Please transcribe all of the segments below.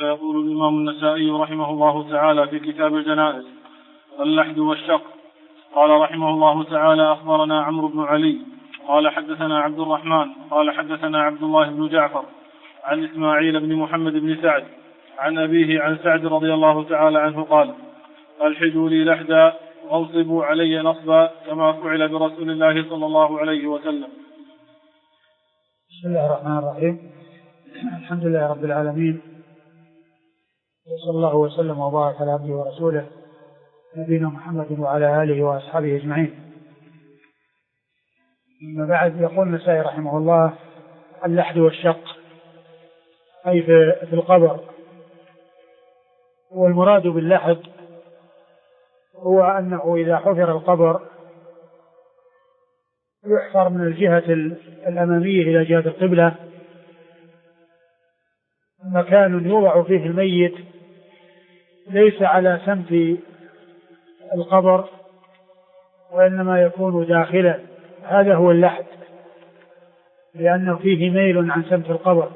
يقول الإمام النسائي رحمه الله تعالى في كتاب الجنائز: اللحد والشق. قال رحمه الله تعالى: أخبرنا عمرو بن علي قال حدثنا عبد الرحمن قال حدثنا عبد الله بن جعفر عن إسماعيل بن محمد بن سعد عن أبيه عن سعد رضي الله تعالى عنه قال: ألحدوا لي لحدا وانصبوا علي نصبا كما فعل برسول الله صلى الله عليه وسلم. بسم الله الرحمن الرحيم. الحمد لله رب العالمين، وصلى الله وسلم وبارك على عبده ورسوله نبينا محمد وعلى آله وأصحابه أجمعين. أما بعد، يقول النسائي رحمه الله: اللحد والشق، أي في القبر. والمراد باللحد هو أنه إذا حفر القبر يحفر من الجهة الأمامية إلى جهة القبلة مكان يوضع فيه الميت ليس على سمت القبر وإنما يكون داخلا. هذا هو اللحد، لأنه فيه ميل عن سمت القبر.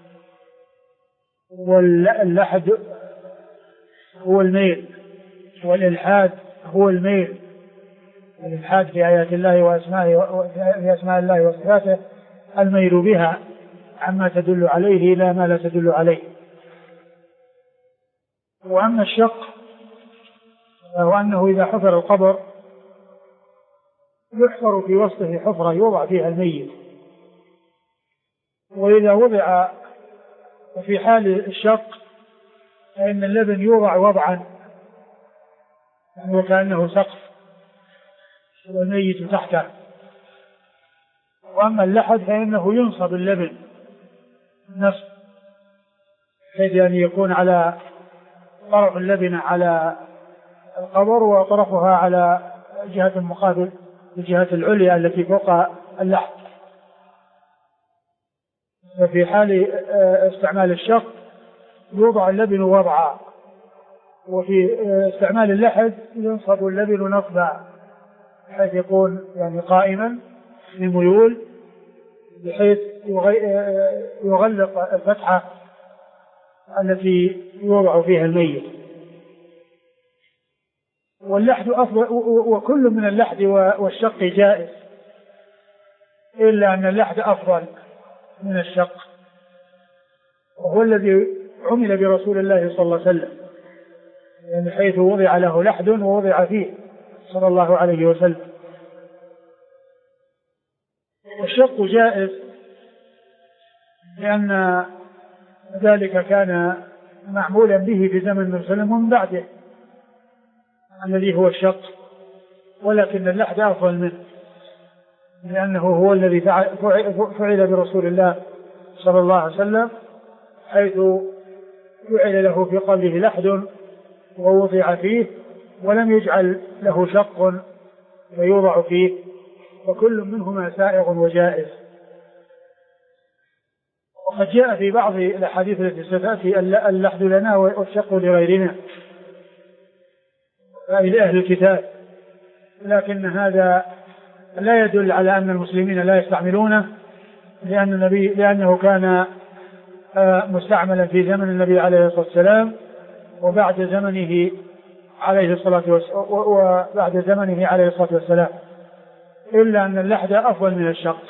واللحد هو الميل، والإلحاد هو الميل. الإلحاد في آيات الله وأسمائه، في أسماء الله وصفاته، الميل بها عما تدل عليه إلى ما لا تدل عليه. وأما الشق فهو أنه إذا حفر القبر يحفر في وسطه حفرة يوضع فيها الميت، وإذا وضع في حال الشق فإن اللبن يوضع وضعا وكأنه سقف والميت تحته. وأما اللحد فإنه ينصب اللبن نصب، حيث أن يكون على طرف اللبن على القبر وطرفها على جهة مقابل الجهة العليا التي فوق اللحد. ففي حال استعمال الشق يوضع اللبن وضعا، وفي استعمال اللحد ينصب اللبن نصبا، حيث يكون يعني قائما بميول بحيث يغلق الفتحة التي يوضع فيها الميت. واللحد أفضل، وكل من اللحد والشق جائز، إلا أن اللحد أفضل من الشق، وهو الذي عمل برسول الله صلى الله عليه وسلم، يعني حيث وضع له لحد ووضع فيه صلى الله عليه وسلم. والشق جائز لأن ذلك كان معمولا به في زمن النبي صلى الله عليه وسلم ومن بعده الذي هو الشق، ولكن اللحد أفضل منه لأنه هو الذي فعل برسول الله صلى الله عليه وسلم، حيث فعل له في قلبه لحد ووضع فيه ولم يجعل له شق فيوضع فيه، وكل منهما سائغ وجائز. وقد جاء في بعض الأحاديث التي ستأتي اللحد لنا والشق لغيرنا، أي لأهل الكتاب، لكن هذا لا يدل على أن المسلمين لا يستعملونه، لأنه كان مستعملا في زمن النبي عليه الصلاة والسلام وبعد زمنه عليه الصلاة والسلام، إلا أن اللحد أفضل من الشق.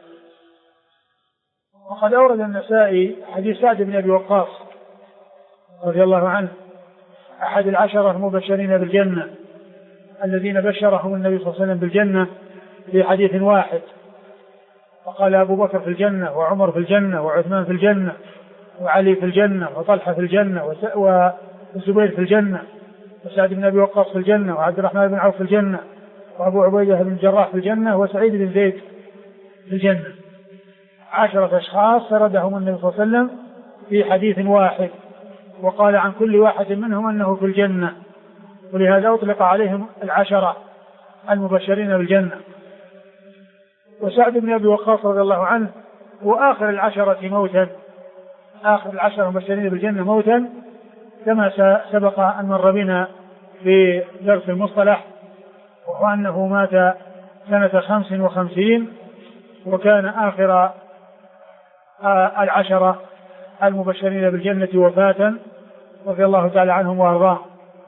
وقد أورد النسائي حديث سعد بن أبي وقاص رضي الله عنه، أحد العشرة المبشرين بالجنة الذين بشرهم النبي صلى الله عليه وسلم بالجنة في حديث واحد، وقال: أبو بكر في الجنة، وعمر في الجنة، وعثمان في الجنة، وعلي في الجنة، وطلحة في الجنة، والزبير في الجنة، وسعد بن أبي وقاص في الجنة، وعبد الرحمن بن عوف في الجنة، وأبو عبيدة بن الجراح في الجنة، وسعيد بن زيد في الجنة. 10 أشخاص سردهم النبي صلى الله عليه وسلم في حديث واحد، وقال عن كل واحد منهم أنه في الجنة، ولهذا أطلق عليهم 10 المبشرين بالجنة. وسعد بن أبي وقاص رضي الله عنه هو آخر 10 موتا، آخر 10 المبشرين بالجنة موتا، كما سبق أن مر بنا في درس المصطلح، وهو أنه مات سنة 55، وكان آخر 10 المبشرين بالجنة وفاة رضي الله تعالى عنهم وأرضاهم.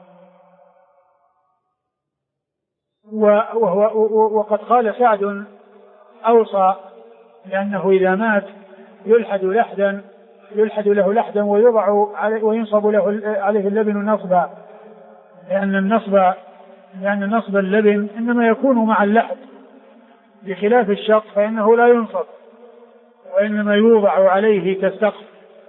وقد قال سعد أوصى لأنه إذا مات يلحد له لحدا ويوضع وينصب له عليه اللبن نصبا، لأن نصب اللبن إنما يكون مع اللحد، بخلاف الشق فإنه لا ينصب وإنما يوضع عليه كالسقف،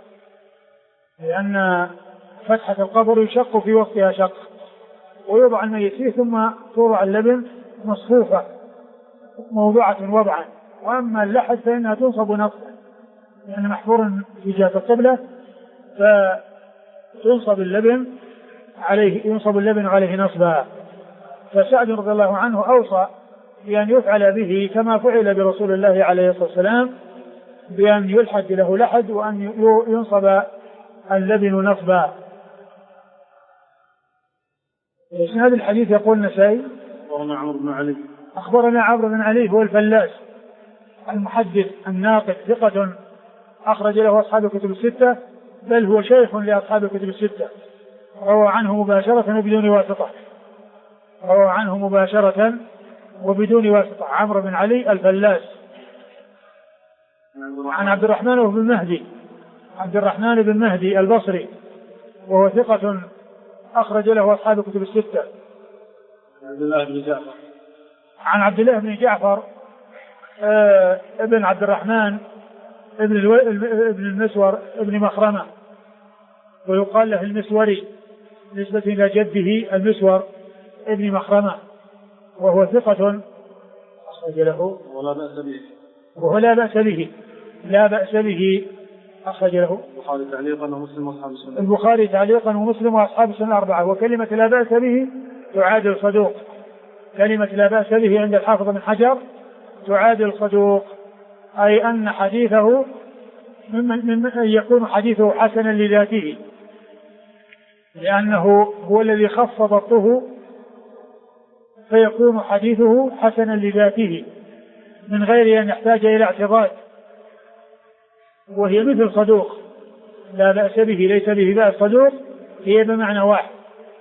لأن فتحة القبر يشق في وسطها شق ويوضع الميت فيه ثم توضع اللبن مصفوفة موضوعة وضعا. وأما اللحد فإنها تنصب نصبا لأن محفور في جهة القبلة، فينصب اللبن عليه نصبا. فسعد رضي الله عنه أوصى بأن يفعل به كما فعل برسول الله عليه الصلاة والسلام، بأن يلحد له لحد وأن ينصب اللبن نصبا. هذا الحديث يقول النسائي أخبرنا عمرو بن علي هو الفلاس المحدث الناقد ثقة أخرج له أصحاب الكتب الستة، بل هو شيخ لأصحاب الكتب الستة، روى عنه مباشرة وبدون واسطة عمرو بن علي الفلاس. عن عبد الرحمن بن مهدي البصري وهو ثقة أخرج له أصحاب الكتب الستة. عن عبد الله بن جعفر ابن عبد الرحمن ابن المسور ابن مخرمة، ويقال له المسوري نسبة إلى جده المسور ابن مخرمة، وهو ثقة أخرج له وهو لا بأس به أخرج له البخاري تعليقا ومسلم وأصحاب السنة الأربعة. وكلمة لا بأس به تعادل صدوق، كلمة لا بأس به عند الحافظ بن حجر تعادل صدوق، أي أن حديثه يكون حديثه حسنا لذاته، لأنه هو الذي خف ضبطه فيكون حديثه حسنا لذاته من غير أن يحتاج إلى اعتضاد، وهي مثل صدوق. لا بأس به ليس به بأس، صدوق هي بمعنى واحد.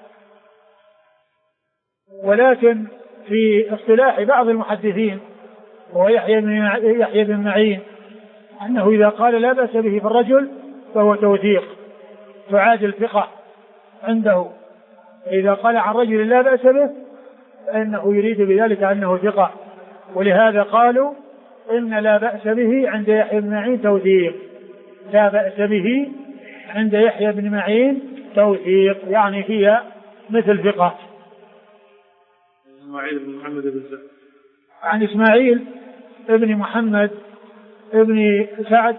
ولكن في اصطلاح بعض المحدثين وهو يحيى بن معين أنه إذا قال لا بأس به في الرجل فهو توثيق تعادل ثقة عنده. إذا قال عن رجل لا بأس به فإنه يريد بذلك أنه ثقة، ولهذا قالوا إن لا بأس به عند يحيى بن معين توثيق. لا بأس به عند يحيى بن معين توثيق، يعني هي مثل ثقة. إسماعيل بن محمد بن سعد. عن إسماعيل ابن محمد ابن سعد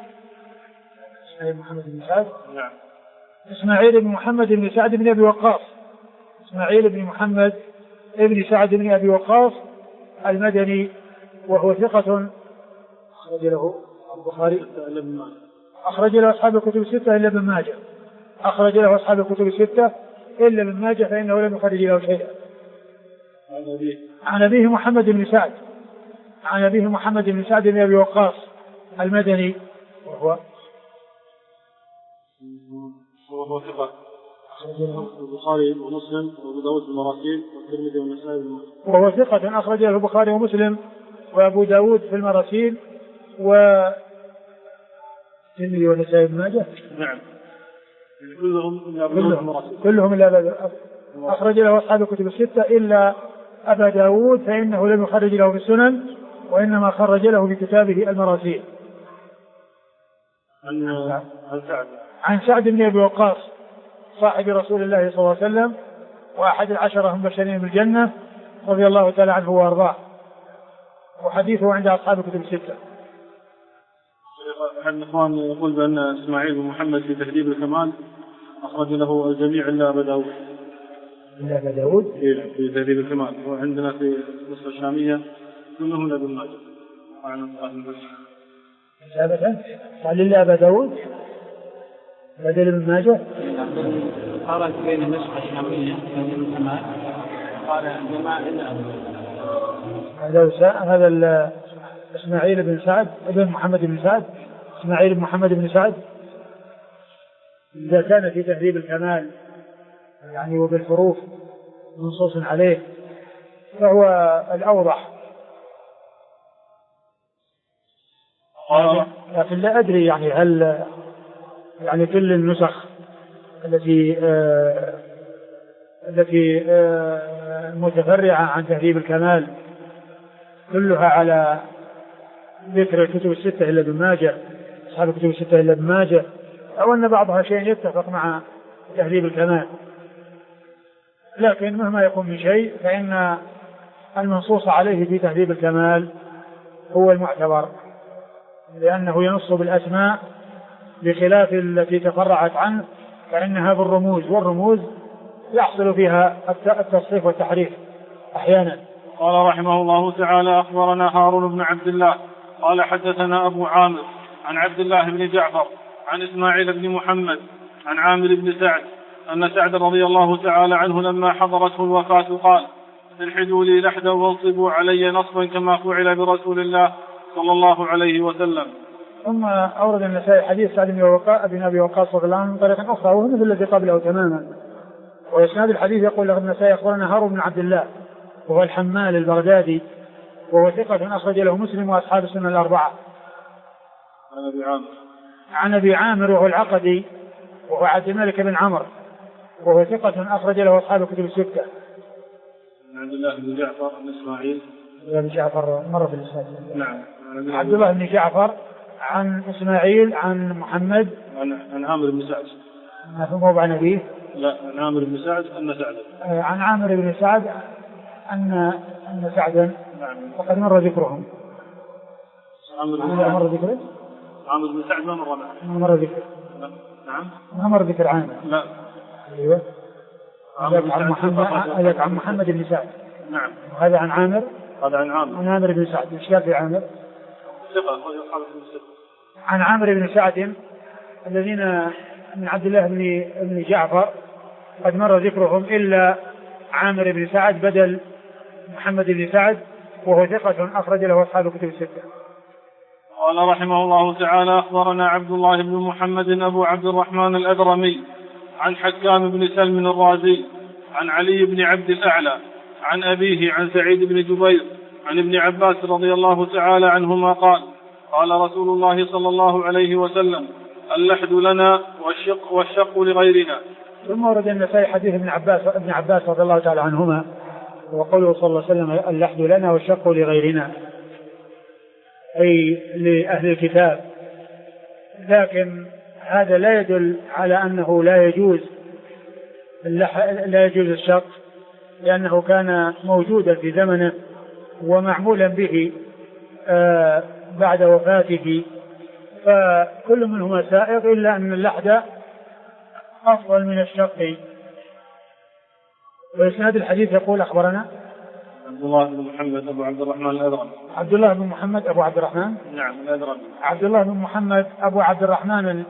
إسماعيل بن محمد بن سعد بن أبي وقاص، إسماعيل بن محمد ابن سعد بن أبي وقاص المدني، وهو ثقة أخرج له البخاري أخرج له أصحاب الكتب الستة إلا ابن ماجه، أخرج له أصحاب الكتب الستة إلا ابن ماجه فإنه لم يخرج له شيئا. عن أبيه محمد بن سعد بن أبي وقاص المدني، وهو ثقة أخرج له البخاري ومسلم وأبو داود في المراسيل والترمذي والنسائي. وهو ثقة أخرج له البخاري ومسلم وأبو داود في المراسيل والترمذي والنسائي بن ماجه. نعم كلهم إلا أخرج له أصحاب الكتب الستة إلا أبا داود فإنه لم يخرج له في السنن وإنما خرج له في كتابه المراسيل. عن سعد بن أبي وقاص صاحب رسول الله صلى الله عليه وسلم وأحد العشرة المبشرين بالجنة رضي الله تعالى عنه وأرضاه، وحديثه عند أصحاب الكتب الستة. أحد الإخوان يقول بأن إسماعيل بن محمد في تهذيب الكمال أخرج له الجميع إلا أبا داود. في تهذيب الكمال، وعندنا في مصر الشامية كلهم إلا ابن ماجه. قال إلا أبا داود بدل ابن ماجه. قارن بين النسخة الشامية تهذيب الكمال قال الجماعة إلا أبا داود. هذا إسماعيل بن سعد ابن محمد بن سعد، إسماعيل بن محمد بن سعد إذا كان في تهذيب الكمال يعني وبالحروف منصوص عليه فهو الأوضح. لكن لا أدري يعني هل يعني كل النسخ التي متفرعة عن تهذيب الكمال كلها على ذكر الكتب الستة إلا ابن ماجه، أصحاب الكتب الستة إلا ابن ماجه، أو أن بعضها شيء يتفق مع تهذيب الكمال. لكن مهما يكون من شيء فإن المنصوص عليه في تهذيب الكمال هو المعتبر، لأنه ينص بالأسماء بخلاف التي تفرعت عنه فإنها بالرموز، والرموز يحصل فيها التصحيف والتحريف أحيانا. قال رحمه الله تعالى: أخبرنا هارون بن عبد الله قال حدثنا أبو عامر عن عبد الله بن جعفر عن إسماعيل بن محمد عن عامر بن سعد أن سعد رضي الله تعالى عنه لما حضرته الوفاة قال: الحدوا لي لحدا وانصبوا علي نصبا كما فعل برسول الله صلى الله عليه وسلم. ثم أورد النسائي حديث سعد بن أبي وقاص رضي الله عنه من طريق أخرى وهو مثل الذي قبله تماما. وإسناد الحديث يقول له النسائي: أخبرنا هارون بن عبد الله وهو الحمال البغدادي وهو ثقة أخرج له مسلم وأصحاب السنة الأربعة. عن أبي عامر وهو العقدي وهو عبد الملك بن عمرو وهو ثقة أخرج له أصحاب الكتب الستة. عبد الله بن جعفر بن إسماعيل بن جعفر مرة في الإسناد. نعم. عبد الله بن جعفر عن إسماعيل عن محمد عن عامر بن سعد. ما في موضع نبيه؟ لا، عن عامر بن سعد أن سعد. عن عامر بن سعد أن سعدا وقد مر ذكرهم. مر ذكره؟ عامر بن سعد ما مر معه. مر ذكره. نعم. ما مر ذكر عامر. لا. أيوه. عن محمد بن سعد. نعم. هذا عن عامر. هذا عن عامر. عن عامر بن سعد. إيش قال في عامر؟ ثقة. عن عامر بن سعد الذين من عبد الله بن جعفر قد مر ذكرهم إلا عامر بن سعد بدل محمد بن سعد وهو ثقة أخرج له أصحاب الكتب الستة. قال رحمه الله تعالى: أخبرنا عبد الله بن محمد أبو عبد الرحمن الأدرمي عن حكام بن سلم الرازي عن علي بن عبد الأعلى عن أبيه عن سعيد بن جبير عن ابن عباس رضي الله تعالى عنهما قال: قال رسول الله صلى الله عليه وسلم: اللحد لنا والشق لغيرنا. ثم ورد النسائي حديث ابن عباس رضي الله تعالى عنهما وقوله صلى الله عليه وسلم: اللحد لنا والشق لغيرنا، أي لأهل الكتاب. لكن هذا لا يدل على أنه لا يجوز الشق، لأنه كان موجودا في زمنه ومعمولا به بعد وفاته، فكل منهما سائغ، إلا أن اللحد أفضل من الشق. وإسناد الحديث يقول: أخبرنا عبد الله بن محمد أبو عبد الرحمن الأدرمي. عبد الله بن محمد أبو عبد الرحمن. نعم الأدرمي. عبد الله بن محمد أبو عبد الرحمن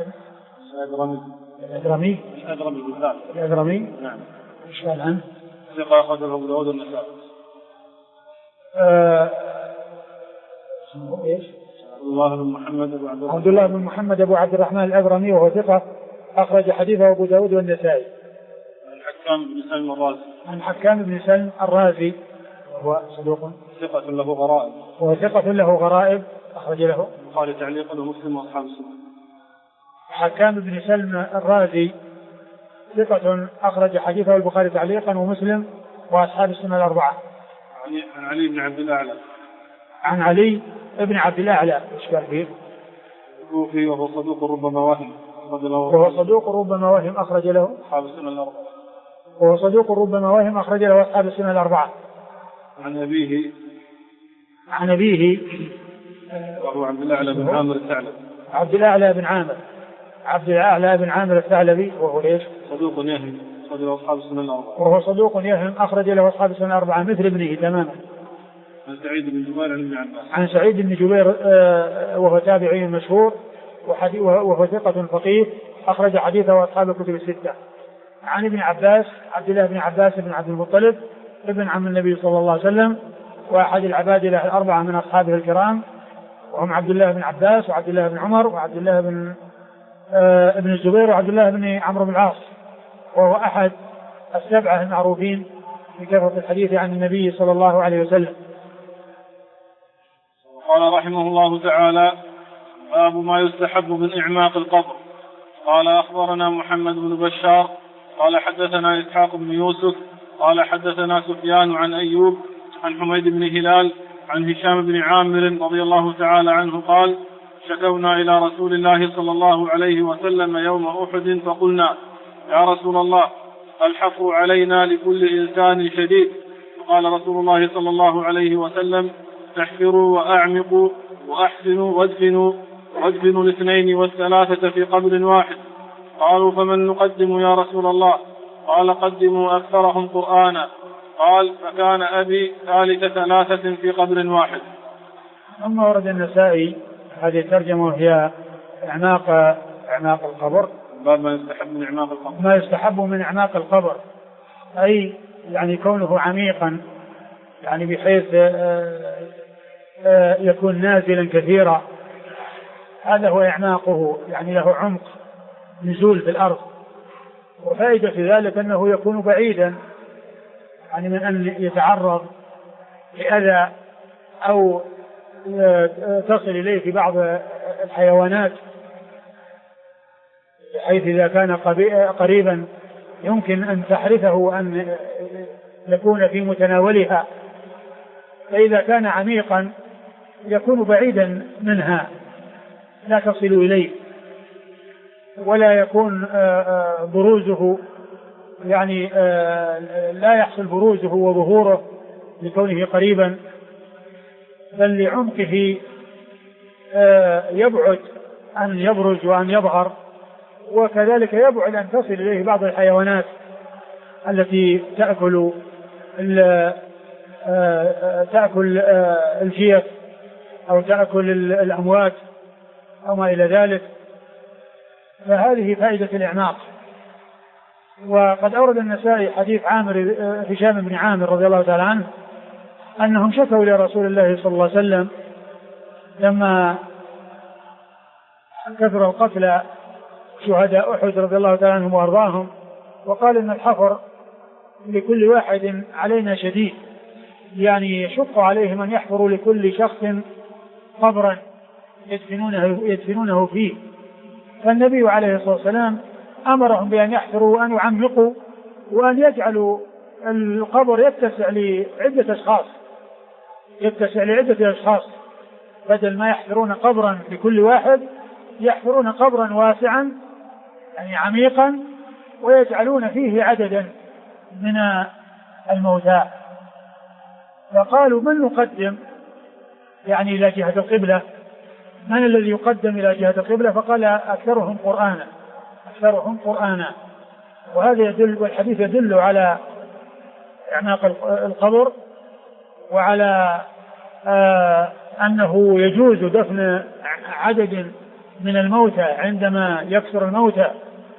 الأدرمي. الأدرمي. نعم. إيش قال عنه؟ ثقة أخرجه أبو داود والنسائي. إيش؟ عبد الله بن محمد أبو عبد الرحمن الأدرمي وهو ثقة أخرج حديثه أبو داود والنسائي. عن حكام بن سلم الرازي وهو صدوق ثقة له غرائب. وثقة له غرائب أخرج له البخاري تعليقا ومسلم وأصحاب السنة. حكام بن سلم الرازي ثقة أخرج حديثه البخاري تعليقا ومسلم وأصحاب السنة الأربعة. عن علي بن عبد الأعلى. عن علي بن عبد الأعلى. إيش قال فيه؟ الكوفي وهو صدوق ربما وهم. أخرج له أصحاب السنة الأربعة. وهو صدوق ربما وهم أخرج له أصحاب السنة الأربعة. عن أبيه وهو عبد الأعلى بن عامر الثعلبي. عبد الأعلى بن عامر الثعلبي وهو إيش؟ صدوق يهم أخرج له أصحاب السنة الأربعة. وهو صدوق يهم أخرج له أصحاب السنة الأربعة مثل ابنه تماما. عن سعيد بن جبير عن ابن عباس. عن سعيد بن جبير وهو تابعي مشهور وهو ثقة فقيه أخرج حديثه أصحاب الكتب الستة. عن ابن عباس عبد الله بن عباس بن عبد المطلب ابن عم النبي صلى الله عليه وسلم وأحد العبادلة الأربعة من أصحابه الكرام، وهم عبد الله بن عباس وعبد الله بن عمر وعبد الله بن الزبير وعبد الله بن عمرو بن العاص وهو أحد السبعة المعروفين بكثرة الحديث عن النبي صلى الله عليه وسلم. قال رحمه الله تعالى: باب ما يستحب من إعماق القبر. قال: أخبرنا محمد بن بشار قال حدثنا إسحاق بن يوسف قال حدثنا سفيان عن أيوب عن حميد بن هلال عن هشام بن عامر رضي الله تعالى عنه قال: شكونا إلى رسول الله صلى الله عليه وسلم يوم أحد فقلنا: يا رسول الله، الحفر علينا لكل إنسان شديد. قال رسول الله صلى الله عليه وسلم: تحفروا وأعمقوا وأحسنوا وادفنوا الاثنين والثلاثة في قبر واحد. قالوا: فمن نقدم يا رسول الله؟ قال: قدموا أكثرهم قرآنا. قال: فكان أبي ثالث ثلاثة في قبر واحد. ثم ورد النسائي هذه الترجمة هي إعماق القبر. باب ما يستحب من إعماق القبر. ما يستحب من إعماق القبر أي يعني كونه عميقا، يعني بحيث يكون نازلا كثيرا، هذا هو إعماقه، يعني له عمق نزول في الأرض. وفائدة في ذلك أنه يكون بعيدا يعني من أن يتعرض لأذى أو تصل إليه في بعض الحيوانات، حيث إذا كان قريبا يمكن أن تحرثه وأن يكون في متناولها، فإذا كان عميقا يكون بعيدا منها لا تصل إليه، ولا يكون بروزه يعني لا يحصل بروزه وظهوره لكونه قريبا، بل لعمقه يبعد أن يبرز وأن يظهر، وكذلك يبعد أن تصل إليه بعض الحيوانات التي تأكل الجيف أو تأكل الأموات أو ما إلى ذلك. فهذه فائدة الإعماق. وقد أورد النسائي حديث هشام بن عامر رضي الله تعالى عنه أنهم شكوا إلى رسول الله صلى الله عليه وسلم لما كثر القتلى شهداء أحد رضي الله تعالى عنهم وأرضاهم، وقال إن الحفر لكل واحد علينا شديد، يعني يشق عليهم أن يحفروا لكل شخص قبرا يدفنونه فيه. فالنبي عليه الصلاة والسلام أمرهم بأن يحفروا وأن يعمقوا وأن يجعلوا القبر يتسع لعدة أشخاص، بدل ما يحفرون قبرا لكل واحد يحفرون قبرا واسعا يعني عميقا ويجعلون فيه عددا من الموتى. فقالوا: من نقدم يعني إلى جهة القبلة؟ من الذي يقدم إلى جهة القبلة؟ فقال: أكثرهم قرآنا. وهذا يدل، والحديث يدل على إعماق القبر وعلى أنه يجوز دفن عدد من الموتى عندما يكثر الموتى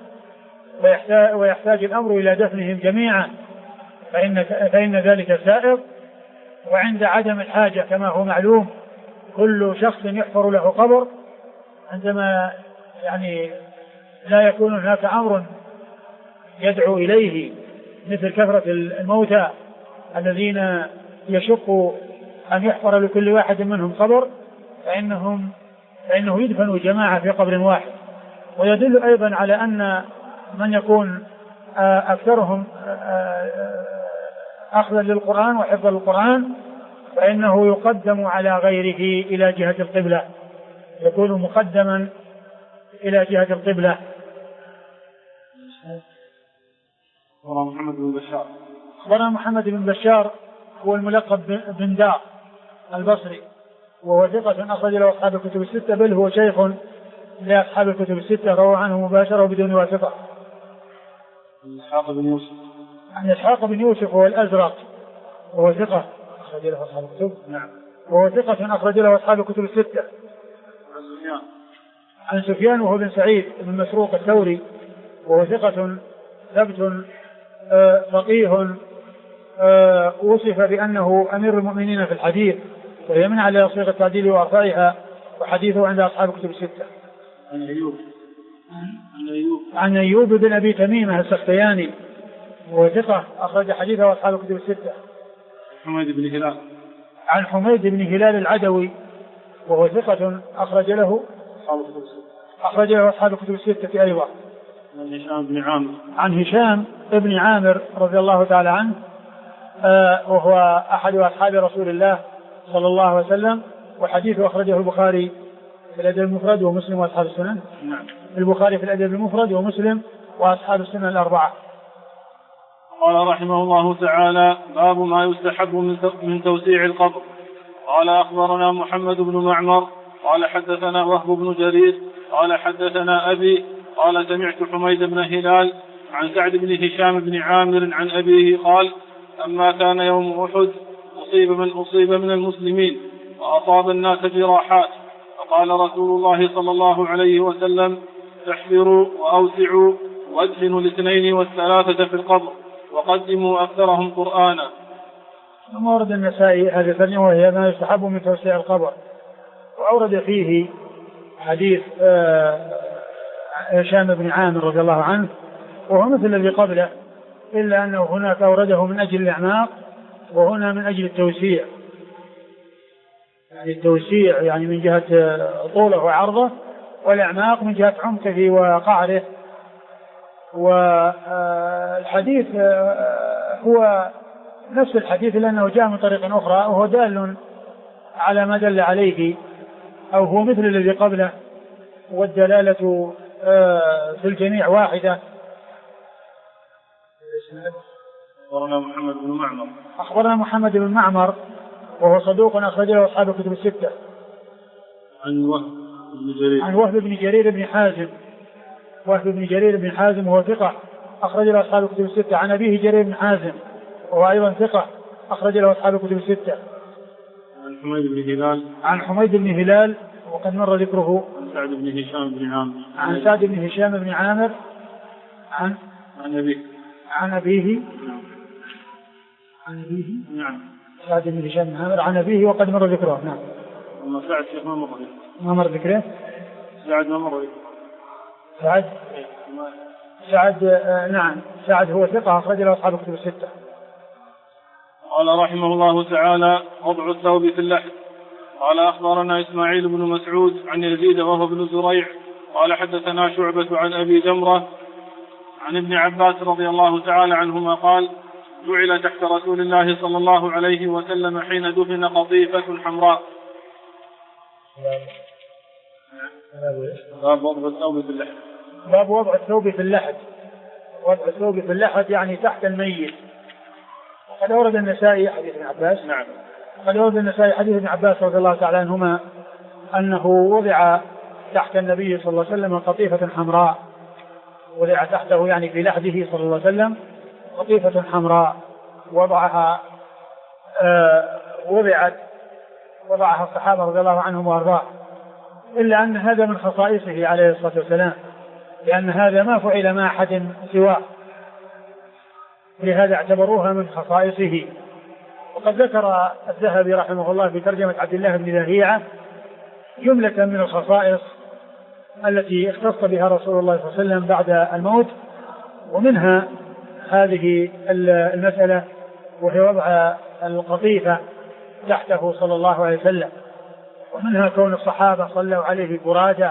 ويحتاج الأمر إلى دفنهم جميعا، فإن ذلك سائغ. وعند عدم الحاجة كما هو معلوم كل شخص يحفر له قبر عندما يعني لا يكون هناك أمر يدعو إليه مثل كثرة الموتى الذين يشق أن يحفر لكل واحد منهم قبر، فإنه يدفن جماعة في قبر واحد. ويدل أيضا على أن من يكون أكثرهم أخذا للقرآن وحفظا للقرآن فإنه يقدم على غيره إلى جهة القبلة، يكون مقدما إلى جهة القبلة. أخبرنا محمد بن بشار هو الملقب بن دار البصري، وهو ثقة أخرج له أصحاب الكتب الستة، بل هو شيخ لأصحاب الكتب الستة، روى عنه مباشرة وبدون واسطة. إسحاق بن يوسف. عن إسحاق بن يوسف هو الأزرق، وهو ثقة أخرج له أصحاب الكتب. نعم. وهو ثقة أخرج له أصحاب الكتب الستة. عن سفيان وهو بن سعيد بن مسروق الثوري، وهو ثقة ثبت فقيه، وصف بأنه أمير المؤمنين في الحديث، وهي من على صيغة التعديل وأرفعها، وحديثه عند أصحاب الكتب الستة. عن أيوب بن أبي تميمة السختياني وهو ثقة أخرج حديثه أصحاب الكتب الستة. حميد بن هلال. عن حميد بن هلال العدوي وهو ثقة أخرج له أصحاب الكتب الستة أيضا. عن هشام بن عامر. عن هشام بن عامر رضي الله تعالى عنه وهو أحد أصحاب رسول الله صلى الله عليه وسلم، وحديثه أخرجه البخاري في الأدب المفرد ومسلم وأصحاب السنن. نعم. البخاري في الأدب المفرد ومسلم وأصحاب السنن الأربعة. قال رحمه الله تعالى: باب ما يستحب من توسيع القبر. قال أخبرنا محمد بن معمر قال حدثنا وهب بن جرير قال حدثنا أبي قال سمعت حميد بن هلال عن سعد بن هشام بن عامر عن أبيه قال: أما كان يوم أحد أصيب من المسلمين وأصاب الناس جراحات، فقال رسول الله صلى الله عليه وسلم: احفروا وأوسعوا وادفنوا الاثنين والثلاثة في القبر وقدموا أكثرهم قرآنا. ثم ورد النسائي هذه الترجمة وهي ما يستحب من توسيع القبر، وأورد فيه حديث هشام بن عامر رضي الله عنه وهو مثل الذي قبله، إلا أنه هناك أورده من أجل الإعماق وهنا من أجل التوسيع، يعني التوسيع يعني من جهة طوله وعرضه، والإعماق من جهة عمقه وقعره. والحديث هو نفس الحديث لأنه جاء من طريق أخرى وهو دال على ما دل عليه، أو هو مثل الذي قبله، والدلالة في الجميع واحدة. أخبرنا محمد بن معمر وهو صدوق أخرج له أصحاب الكتب الستة. عن وهب بن جرير بن حازم. وهب بن جرير بن حازم وهو ثقة أخرج له أصحاب الكتب الستة. عن أبيه جرير بن حازم وهو أيضا ثقة أخرج له أصحاب الكتب الستة. عن حميد بن هلال وقد مر ذكره. عن سعد بن هشام بن عامر. عن سعد بن هشام بن عامر عن أبيه. نعم. سعد بن هشام بن عامر عن أبيه وقد مر ذكره. نعم. أما سعد شيخ ما مر ذكره. سعد نعم. سعد هو ثقة أخرج له أصحاب الكتب الستة. قال رحمه الله تعالى: وضع الثوب في اللحد. قال أخبرنا إسماعيل بن مسعود عن يزيد وهو بن زريع قال حدثنا شعبة عن أبي جمرة عن ابن عباس رضي الله تعالى عنهما قال: جعل تحت رسول الله صلى الله عليه وسلم حين دفن قطيفة حمراء. باب وضع الثوب في اللحد. باب وضع الثوب في اللحد. وضع الثوب في اللحد يعني تحت الميت. قد أورد النسائي حديث ابن عباس. نعم. قد أورد النسائي حديث ابن عباس رضي الله تعالى عنهما أنه وضع تحت النبي صلى الله عليه وسلم قطيفة حمراء، وضع تحته يعني في لحده صلى الله عليه وسلم قطيفة حمراء وضعها وضعها الصحابة رضي الله عنهم وارضاه، إلا أن هذا من خصائصه عليه الصلاة والسلام، لأن هذا ما فعل مع أحد سواه، لهذا اعتبروها من خصائصه. وقد ذكر الذهبي رحمه الله في ترجمة عبد الله بن لهيعة جملة من الخصائص التي اختص بها رسول الله صلى الله عليه وسلم بعد الموت، ومنها هذه المسألة وهي وضع القطيفة تحته صلى الله عليه وسلم، ومنها كون الصحابة صلوا عليه فرادى.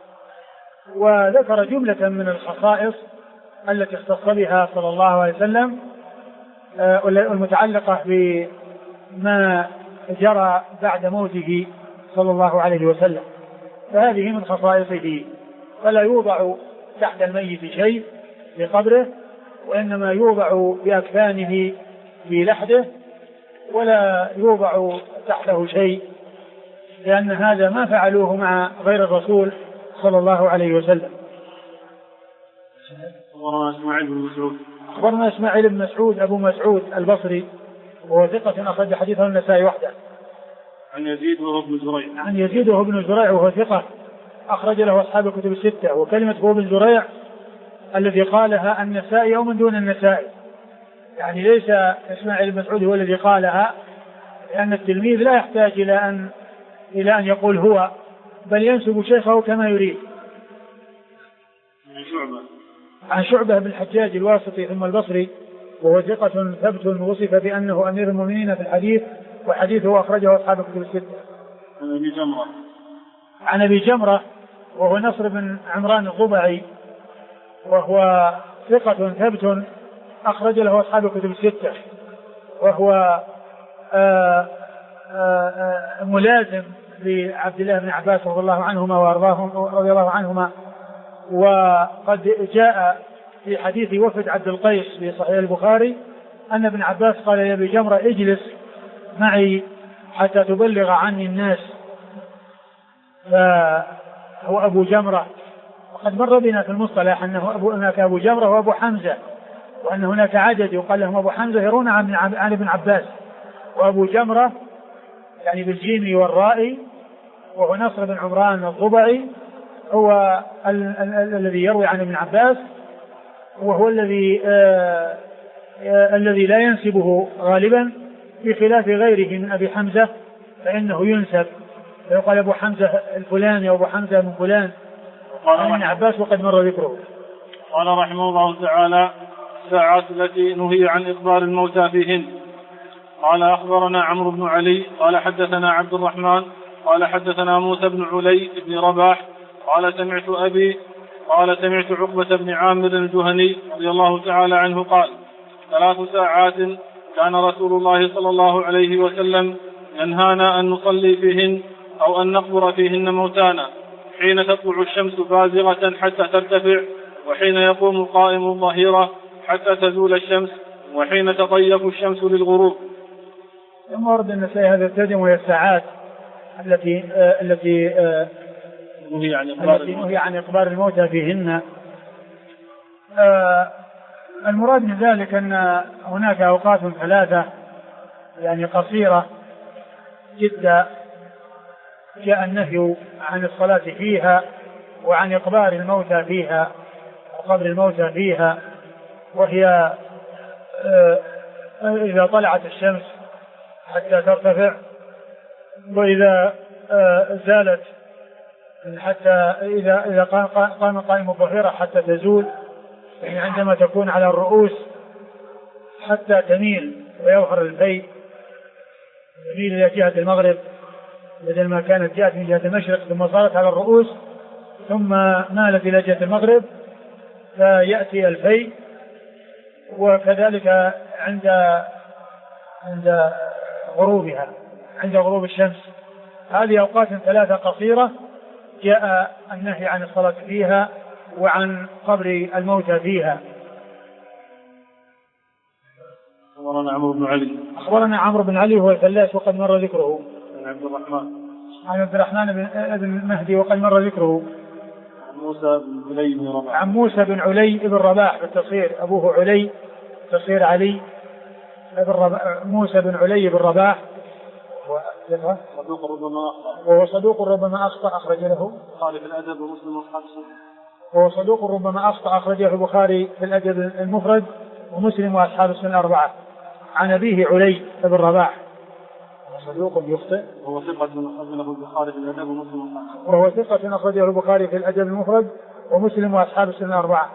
وذكر جملة من الخصائص التي اختص بها صلى الله عليه وسلم المتعلقة بما جرى بعد موته صلى الله عليه وسلم، فهذه من خصائصه. فلا يوضع تحت الميت شيء لقبره، وإنما يوضع بأكفانه في لحده، ولا يوضع تحته شيء، لأن هذا ما فعلوه مع غير الرسول صلى الله عليه وسلم. أخبرنا إسماعيل بن مسعود أبو مسعود البصري وهو ثقة أخرج حديثه النسائي وحده. عن يزيد وهو بن زريع وهو ثقة أخرج له أصحاب الكتب الستة. وكلمة هو بن زريع الذي قالها النسائي أو من دون النسائي، يعني ليس إسماعيل بن مسعود هو الذي قالها، لأن التلميذ لا يحتاج إلى أن يقول هو، بل ينسب شيخه كما يريد. عن شعبة بن الحجاج الواسطي ثم البصري، وهو ثقة ثبت وصف بأنه أمير المؤمنين في الحديث، وحديثه أخرجه أصحاب الكتب الستة. عن أبي جمرة وهو نصر بن عمران الضبعي، وهو ثقة ثبت أخرج له أصحاب الكتب الستة، وهو ملازم لعبد الله بن عباس رضي الله عنهما رضي الله عنهما. وقد جاء في حديث وفد عبد القيس في صحيح البخاري أن ابن عباس قال يا أبي جمرة اجلس معي حتى تبلغ عني الناس، فهو أبو جمرة. وقد مر بنا في المصطلح أنه هناك أبو جمرة وأبو حمزة، وأن هناك عدد يقال لهم أبو حمزة يرون عن ابن عباس، وأبو جمرة يعني بالجيم والراء، وهو نصر بن عمران الضبعي، هو الذي يروي عن ابن عباس، وهو الذي لا ينسبه غالبا، بخلاف غيره من أبي حمزة فإنه ينسب، فيقال أبو حمزة الفلاني أو أبو حمزة من فلان عن ابن عباس، وقد مر ذكره. قال رحمه الله تعالى: الساعات التي نهي عن إخبار الموتى فيهن. قال أخبرنا عمرو بن علي قال حدثنا عبد الرحمن قال حدثنا موسى بن علي بن رباح قال سمعت أبي قال سمعت عقبة بن عامر الجهني رضي الله تعالى عنه قال: 3 ساعات كان رسول الله صلى الله عليه وسلم ينهانا أن نصلي فيهن أو أن نقبر فيهن موتانا: حين تطلع الشمس بازغة حتى ترتفع، وحين يقوم القائم الظهيرة حتى تزول الشمس، وحين تضيق الشمس للغروب. ثم ورد النسائي هذا الترجمة، وهي الساعات التي نهي عن إخبار الموتى فيهن. المراد من ذلك أن هناك أوقات 3 يعني قصيرة جدا جاء النهي عن الصلاة فيها وعن إخبار الموتى فيها وقبر الموتى فيها، وهي إذا طلعت الشمس حتى ترتفع، وإذا زالت حتى إذا قام قائم الظهيرة حتى تزول، يعني عندما تكون على الرؤوس حتى تميل ويظهر الفيء، تميل إلى جهة المغرب بدل ما كانت جاءت من جهة المشرق ثم صارت على الرؤوس ثم مالت إلى جهة المغرب فيأتي الفيء. وكذلك عند غروبها، عند غروب الشمس. هذه أوقات 3 قصيرة جاء النهي عن الصلاة فيها وعن قبر الموتى فيها. أخبرنا عمرو بن علي وهو الفلاس وقد مر ذكره. عن عبد الرحمن بن مهدي وقد مر ذكره. عن موسى بن علي بن رباح بالتصغير، أبوه علي تصغير علي موسى بن علي بن رباح، وهو صدوق ربما أخطأ أخرج له البخاري في الأدب ومسلم وأصحاب السنن. وهو صدوق ربما أخطأ أخرجه البخاري في الأدب المفرد ومسلم وأصحاب السنن 4. عن أبيه علي بن رباح صدوق يخطئ، وهو ثقة أخرجه البخاري في الأدب ومسلم وأصحاب، وهو ثقة أخرجه البخاري في الأدب المفرد ومسلم وأصحاب السنن 4.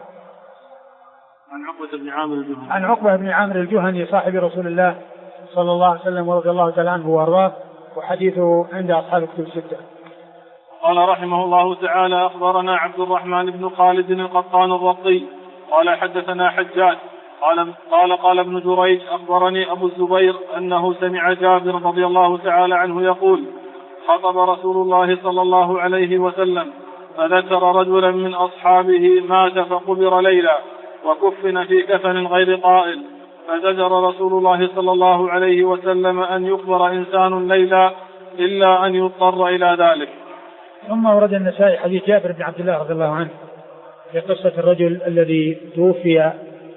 عن عقبة بن عامر الجهني صاحب رسول الله صلى الله عليه وسلم ورضي الله تعالى عنه وارضاه، وحديثه عند أصحاب الكتب الستة. قال رحمه الله تعالى: أخبرنا عبد الرحمن بن خالد القطان الرقي قال حدثنا حجاج قال ابن جريج: أخبرني أبو الزبير أنه سمع جابر رضي الله تعالى عنه يقول: خطب رسول الله صلى الله عليه وسلم فذكر رجلا من أصحابه مات فقبر ليلا وكفن في كفن غير قائل، فزجر رسول الله صلى الله عليه وسلم أن يقبر إنسان ليلا إلا أن يضطر إلى ذلك. ثم ورد النسائي حديث جابر بن عبد الله رضي الله عنه في قصة الرجل الذي توفي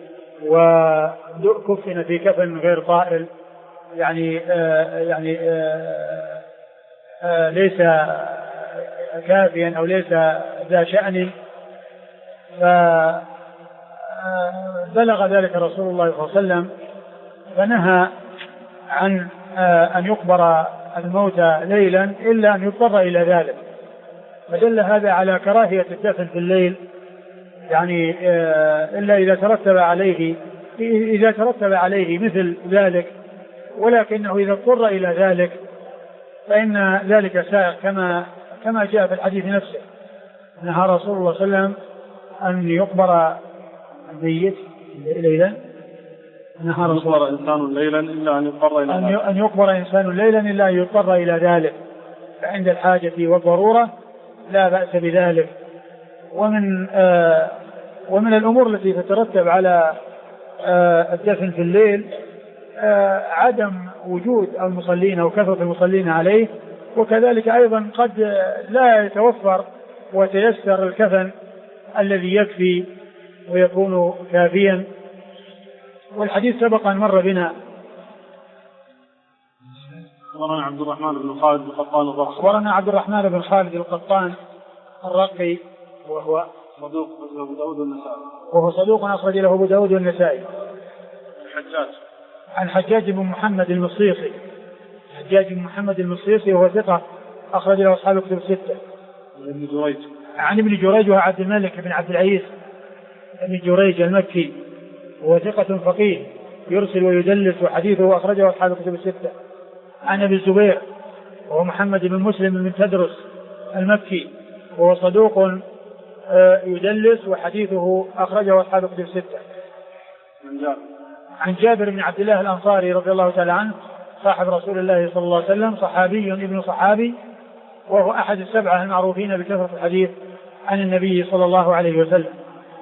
وكفن في كفن غير قائل، يعني ليس كافيا أو ليس ذا شأن، فبلغ ذلك رسول الله صلى الله عليه وسلم فنهى عن أن يقبر الموتى ليلا إلا أن يضطر إلى ذلك، فدل هذا على كراهية الدفن في الليل يعني إلا إذا ترتب عليه مثل ذلك، ولكنه إذا اضطر إلى ذلك فإن ذلك سائغ كما جاء في الحديث نفسه، نهى رسول الله صلى الله عليه وسلم أن يقبر الميت ليلا، نهى رسول الله إنسان ليلا إلا أن يضطر إلى ذلك، أن يقبر إنسان ليلا إلا أن يضطر إلى ذلك، فعند الحاجة والضرورة لا بأس بذلك. ومن الأمور التي تترتب على الدفن في الليل عدم وجود المصلين أو كثرة المصلين عليه، وكذلك أيضا قد لا يتوفر وتيسر الكفن الذي يكفي ويكون كافيا. والحديث سبق أن مر بنا. أخبرنا عبد الرحمن بن خالد القطان الرقي. أخبرنا عبد الرحمن بن خالد القطان الرقي وهو صدوق أبو داود والنسائي. وهو صدوق أخرج له أبو داود والنسائي. الحجاج. عن حجاج بن محمد المصيصي. حجاج بن محمد المصيصي وهو ثقة أخرج له أصحاب الكتب الستة. ابن جريج. عن ابن جريج وهو عبد الملك بن عبد العزيز ابن جريج المكي وهو ثقة فقيه يرسل ويدلس وحديثه أخرجه أصحاب الكتب الستة. عن أبي الزبير وهو محمد بن مسلم بن تدرس المكي وهو صدوق يدلس وحديثه أخرجه أصحاب الكتب الستة. عن جابر بن عبد الله الأنصاري رضي الله تعالى عنه صاحب رسول الله صلى الله عليه وسلم، صحابي ابن صحابي، وهو أحد السبعة المعروفين بكثرة الحديث عن النبي صلى الله عليه وسلم.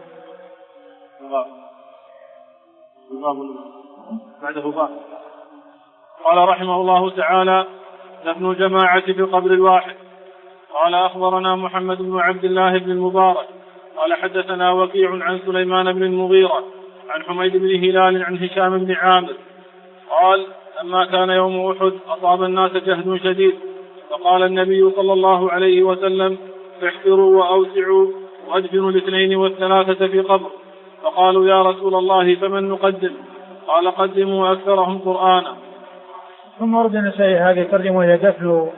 بعده باب. قال رحمه الله تعالى: دفن الجماعة في القبر الواحد. قال أخبرنا محمد بن عبد الله بن المبارك قال حدثنا وكيع عن سليمان بن المغيرة عن حميد بن هلال عن هشام بن عامر قال: لما كان يوم أحد أصاب الناس جهد شديد، فقال النبي صلى الله عليه وسلم: احفروا وأوسعوا وادفنوا الاثنين والثلاثة في قبر. فقالوا: يا رسول الله فمن نقدم؟ قال: قدموا أكثرهم قرآنا. ثم ورد النسائي هذه الترجمة وهي دفن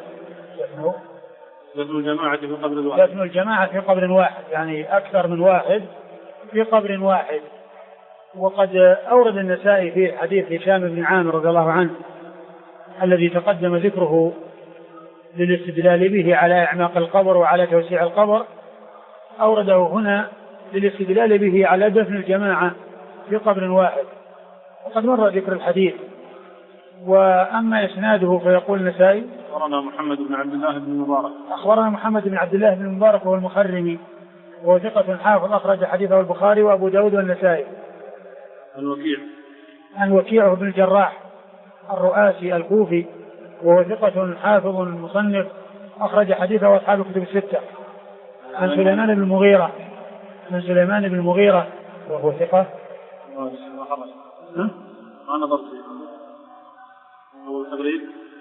الجماعة في قبر واحد. دفن الجماعة في قبر واحد، يعني أكثر من واحد في قبر واحد. وقد أورد النسائي في حديث هشام بن عامر رضي الله عنه الذي تقدم ذكره للاستدلال به على إعماق القبر وعلى توسيع القبر، أورده هنا للاستدلال به على دفن الجماعة في قبر واحد، وقد مر ذكر الحديث. وأما إسناده فيقول النسائي: أخبرنا محمد بن عبد الله بن المبارك. أخبرنا محمد بن عبد الله بن المبارك وهو المخرمي وهو ثقة حافظ أخرج حديثه البخاري وأبو داود والنسائي. عن وكيع بن الجراح الرؤاسي الكوفي وهو ثقة حافظ مصنف أخرج حديثه أصحاب الكتب الستة. عن سليمان بن المغيرة وهو ثقة. ما نظرت فيه هو تقريب.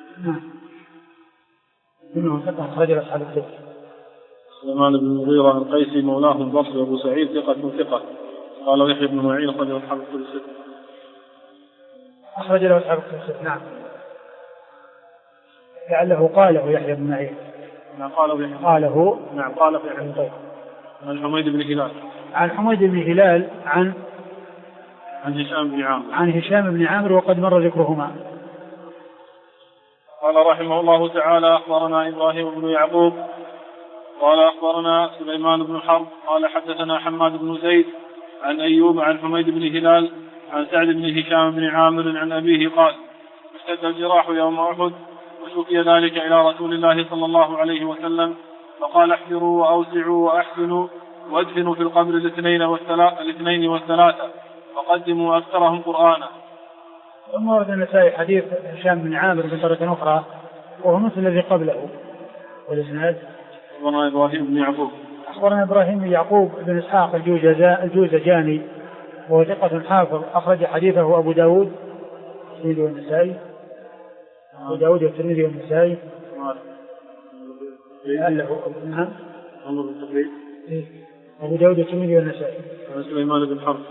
إنه ثقة أخرج أصحاب الكتب. سليمان بن المغيرة القيسي مولاه البصري أبو سعيد ثقة. قال يحيى بن معين أخرج أصحاب الكتب الستة. أخرج له أصحاب الكتب الستة. نعم. لعله قاله يحيى بن معين. قاله. نعم قال في عن طيب. عن حميد بن هلال. عن حميد بن هلال عن هشام بن عامر وقد مر ذكرهما. قال رحمه الله تعالى: أخبرنا إبراهيم بن يعقوب قال أخبرنا سليمان بن حرب قال حدثنا حماد بن زيد عن أيوب عن حميد بن هلال عن سعد بن هشام بن عامر عن أبيه قال: اشتد الجراح يوم أحد وشكي ذلك إلى رسول الله صلى الله عليه وسلم، فقال: احفروا وأوسعوا وأحسنوا وادفنوا في القبر الاثنين والثلاثة وقدموا أكثرهم قرآنا. ثم ورد النسائي حديث هشام بن عامر بطريقة أخرى وهو مثل الذي قبله. والإسناد: أخبرنا إبراهيم بن يعقوب. أخبرنا إبراهيم بن يعقوب بن إسحاق الجوزجاني وهو ثقة حافظ أخرج حديثه أبو داود والنسائي. أبو داود والترمذي والنسائي. أبو داود والترمذي والنسائي. سليمان بن حرب.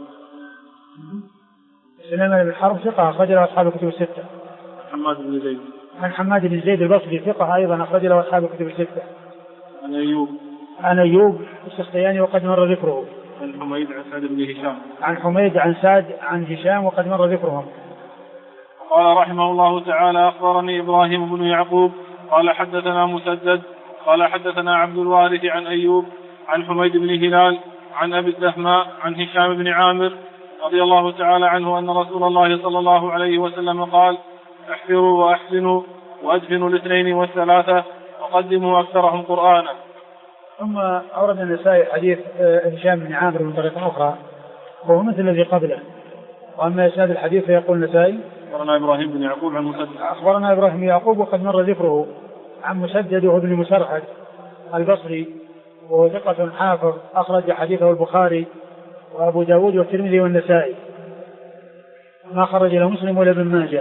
سليمان بن حرب ثقة أخرج له أصحاب الكتب الستة. حماد بن زيد. عن حماد بن زيد البصري ثقة أيضا أخرج له أصحاب الكتب الستة. عن أيوب السختياني وقد مر ذكره. عن حميد عن سعد بن هشام. عن حميد عن سعد عن هشام وقد مر ذكرهم. قال رحمه الله تعالى أخبرني إبراهيم بن يعقوب قال حدثنا مسدد قال حدثنا عبد الوارث عن أيوب عن حميد بن هلال عن أبي الدهماء عن هشام بن عامر رضي الله تعالى عنه أن رسول الله صلى الله عليه وسلم قال احفروا وأحسنوا وأدفنوا الاثنين والثلاثة وقدموا أكثرهم قرآنا. ثم أورد النسائي حديث هشام بن عامر من طريقة أخرى وهو مثل الذي قبله. وأما إسناد الحديث فيقول النسائي أخبرنا إبراهيم بن يعقوب عن مسدد أخبرنا إبراهيم بن يعقوب وقد مر ذكره عن مسدد وهو ابن مسرحد البصري وهو ثقة حافظ أخرج حديثه البخاري وأبو داود والترمذي والنسائي ما خرج له مسلم ولا ابن ماجه.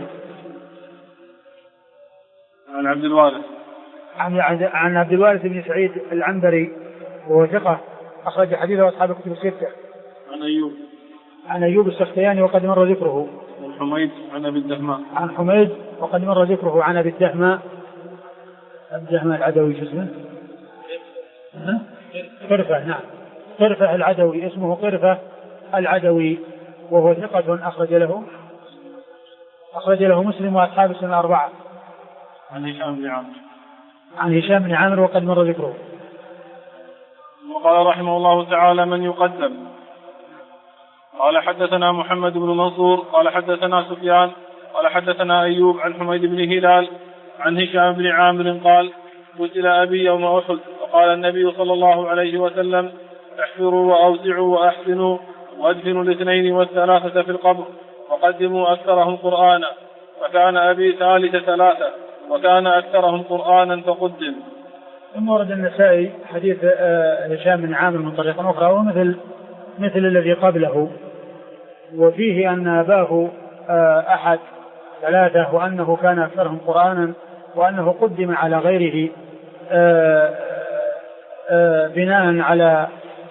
عن عبد الوارث عن عبد الوارث بن سعيد العنبري وهو ثقة أخرج حديثه أصحاب الكتب الستة. عن أيوب السختياني وقد مر ذكره. عن حميد عن أبي الدهماء عن حميد وقد مر ذكره عن أبي الدهماء العدوي اسمه قرفة. نعم قرفة العدوي اسمه قرفة العدوي وهو ثقة أخرج له مسلم وأصحاب السنن الأربعة. عن هشام بن عامر وقد مر ذكره. وقال رحمه الله تعالى من يقدم. قال حدثنا محمد بن منصور قال حدثنا سفيان قال حدثنا أيوب عن حميد بن هلال عن هشام بن عامر قال قتل أبي يوم أحد وقال النبي صلى الله عليه وسلم احفروا وأوسعوا وأحسنوا وادفنوا الاثنين والثلاثة في القبر وقدموا أكثرهم قرآنا فكان أبي ثالث ثلاثة وكان أكثرهم قرآنا فقدم. ثم ورد النسائي حديث هشام بن عامر من طريقة أخرى ومثل الذي قبله وفيه أن أباه أحد ثلاثة وأنه كان أكثرهم قرآنا وأنه قدم على غيره بناء على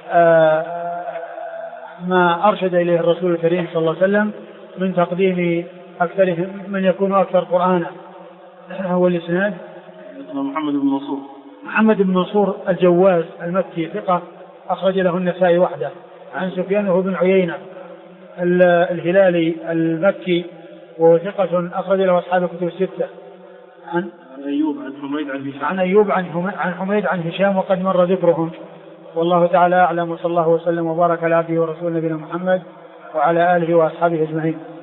ما أرشد إليه الرسول الكريم صلى الله عليه وسلم من تقديم أكثرهم من يكون أكثر قرآنا. هو الإسناد محمد بن منصور الجواز المكي ثقة أخرج له النسائي وحده. عن سفيان وهو بن عيينة الهلالي المكي وهو ثقة أخرج له أصحاب الكتب الستة. عن أيوب عن حميد عن هشام وقد مر ذكرهم. والله تعالى أعلم وصلى الله وسلم وبارك على عبده ورسوله نبينا محمد وعلى آله وأصحابه أجمعين.